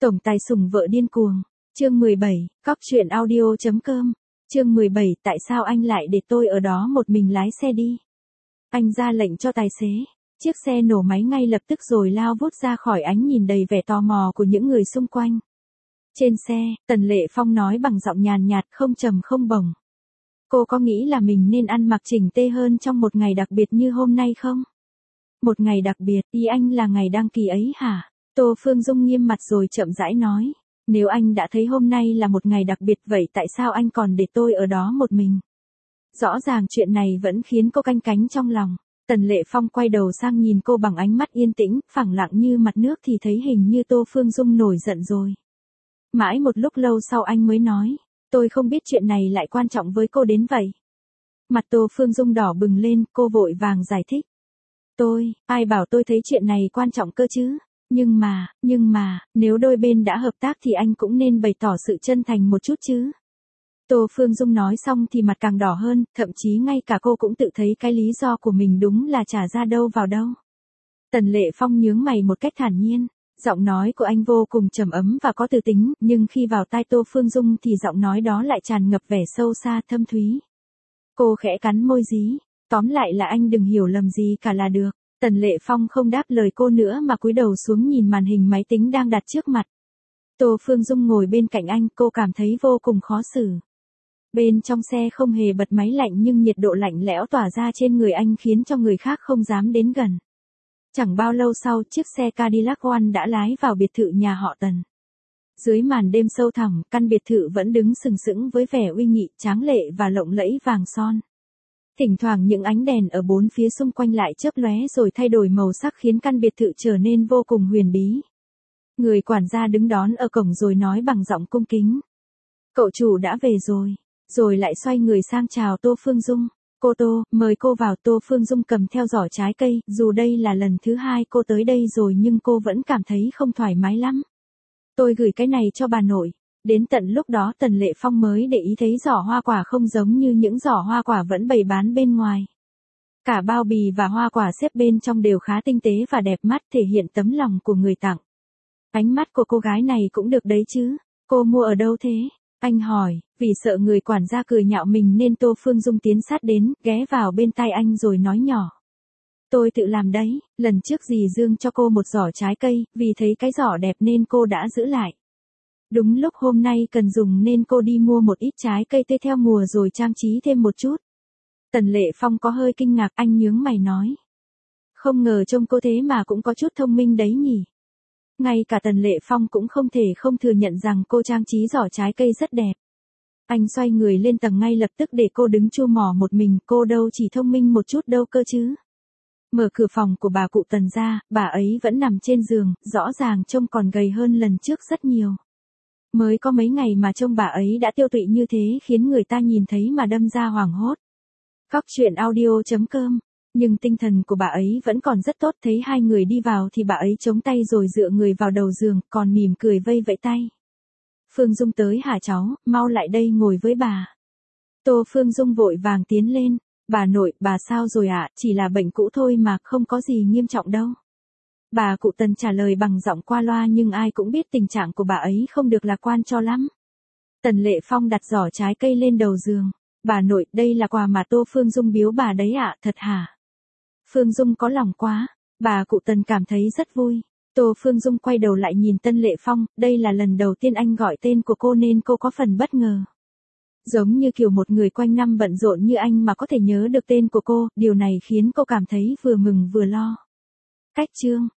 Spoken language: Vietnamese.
Tổng tài sủng vợ điên cuồng. Chương 17, cóc truyện audio.com. Chương 17, tại sao anh lại để tôi ở đó một mình lái xe đi? Anh ra lệnh cho tài xế. Chiếc xe nổ máy ngay lập tức rồi lao vút ra khỏi ánh nhìn đầy vẻ tò mò của những người xung quanh. Trên xe, Tần Lệ Phong nói bằng giọng nhàn nhạt không trầm không bổng. Cô có nghĩ là mình nên ăn mặc chỉnh tê hơn trong một ngày đặc biệt như hôm nay không? Một ngày đặc biệt, ý anh là ngày đăng kỳ ấy hả? Tô Phương Dung nghiêm mặt rồi chậm rãi nói. Nếu anh đã thấy hôm nay là một ngày đặc biệt vậy tại sao anh còn để tôi ở đó một mình? Rõ ràng chuyện này vẫn khiến cô canh cánh trong lòng. Tần Lệ Phong quay đầu sang nhìn cô bằng ánh mắt yên tĩnh, phẳng lặng như mặt nước thì thấy hình như Tô Phương Dung nổi giận rồi. Mãi một lúc lâu sau anh mới nói, tôi không biết chuyện này lại quan trọng với cô đến vậy. Mặt Tô Phương Dung đỏ bừng lên, cô vội vàng giải thích. Ai bảo tôi thấy chuyện này quan trọng cơ chứ? Nhưng mà, nếu đôi bên đã hợp tác thì anh cũng nên bày tỏ sự chân thành một chút chứ. Tô Phương Dung nói xong thì mặt càng đỏ hơn, thậm chí ngay cả cô cũng tự thấy cái lý do của mình đúng là chả ra đâu vào đâu. Tần Lệ Phong nhướng mày một cách thản nhiên, giọng nói của anh vô cùng trầm ấm và có tư tính, nhưng khi vào tai Tô Phương Dung thì giọng nói đó lại tràn ngập vẻ sâu xa thâm thúy. Cô khẽ cắn môi rí, tóm lại là anh đừng hiểu lầm gì cả là được. Tần Lệ Phong không đáp lời cô nữa mà cúi đầu xuống nhìn màn hình máy tính đang đặt trước mặt. Tô Phương Dung ngồi bên cạnh anh, cô cảm thấy vô cùng khó xử. Bên trong xe không hề bật máy lạnh nhưng nhiệt độ lạnh lẽo tỏa ra trên người anh khiến cho người khác không dám đến gần. Chẳng bao lâu sau, chiếc xe Cadillac One đã lái vào biệt thự nhà họ Tần. Dưới màn đêm sâu thẳm, căn biệt thự vẫn đứng sừng sững với vẻ uy nghị, tráng lệ và lộng lẫy vàng son. Thỉnh thoảng những ánh đèn ở bốn phía xung quanh lại chớp lóe rồi thay đổi màu sắc khiến căn biệt thự trở nên vô cùng huyền bí. Người quản gia đứng đón ở cổng rồi nói bằng giọng cung kính. Cậu chủ đã về rồi lại xoay người sang chào Tô Phương Dung. Cô Tô, mời cô vào. Tô Phương Dung cầm theo giỏ trái cây, dù đây là lần thứ hai cô tới đây rồi nhưng cô vẫn cảm thấy không thoải mái lắm. Tôi gửi cái này cho bà nội. Đến tận lúc đó Tần Lệ Phong mới để ý thấy giỏ hoa quả không giống như những giỏ hoa quả vẫn bày bán bên ngoài. Cả bao bì và hoa quả xếp bên trong đều khá tinh tế và đẹp mắt, thể hiện tấm lòng của người tặng. Ánh mắt của cô gái này cũng được đấy chứ. Cô mua ở đâu thế? Anh hỏi, vì sợ người quản gia cười nhạo mình nên Tô Phương Dung tiến sát đến, ghé vào bên tai anh rồi nói nhỏ. Tôi tự làm đấy, lần trước dì Dương cho cô một giỏ trái cây, vì thấy cái giỏ đẹp nên cô đã giữ lại. Đúng lúc hôm nay cần dùng nên cô đi mua một ít trái cây tươi theo mùa rồi trang trí thêm một chút. Tần Lệ Phong có hơi kinh ngạc, anh nhướng mày nói. Không ngờ trông cô thế mà cũng có chút thông minh đấy nhỉ. Ngay cả Tần Lệ Phong cũng không thể không thừa nhận rằng cô trang trí giỏ trái cây rất đẹp. Anh xoay người lên tầng ngay lập tức để cô đứng chu mỏ một mình, cô đâu chỉ thông minh một chút đâu cơ chứ. Mở cửa phòng của bà cụ Tần ra, bà ấy vẫn nằm trên giường, rõ ràng trông còn gầy hơn lần trước rất nhiều. Mới có mấy ngày mà trông bà ấy đã tiêu tụy như thế khiến người ta nhìn thấy mà đâm ra hoảng hốt. Cóc truyện audio.com. Nhưng tinh thần của bà ấy vẫn còn rất tốt, thấy hai người đi vào thì bà ấy chống tay rồi dựa người vào đầu giường, còn mỉm cười vây vẫy tay. Phương Dung tới hả cháu, mau lại đây ngồi với bà. Tô Phương Dung vội vàng tiến lên. Bà nội, bà sao rồi ạ? Chỉ là bệnh cũ thôi mà, không có gì nghiêm trọng đâu. Bà cụ Tần trả lời bằng giọng qua loa nhưng ai cũng biết tình trạng của bà ấy không được lạc quan cho lắm. Tần Lệ Phong đặt giỏ trái cây lên đầu giường. Bà nội, đây là quà mà Tô Phương Dung biếu bà đấy ạ, thật hả? Phương Dung có lòng quá. Bà cụ Tần cảm thấy rất vui. Tô Phương Dung quay đầu lại nhìn Tần Lệ Phong, đây là lần đầu tiên anh gọi tên của cô nên cô có phần bất ngờ. Giống như kiểu một người quanh năm bận rộn như anh mà có thể nhớ được tên của cô, điều này khiến cô cảm thấy vừa mừng vừa lo. Cách chương.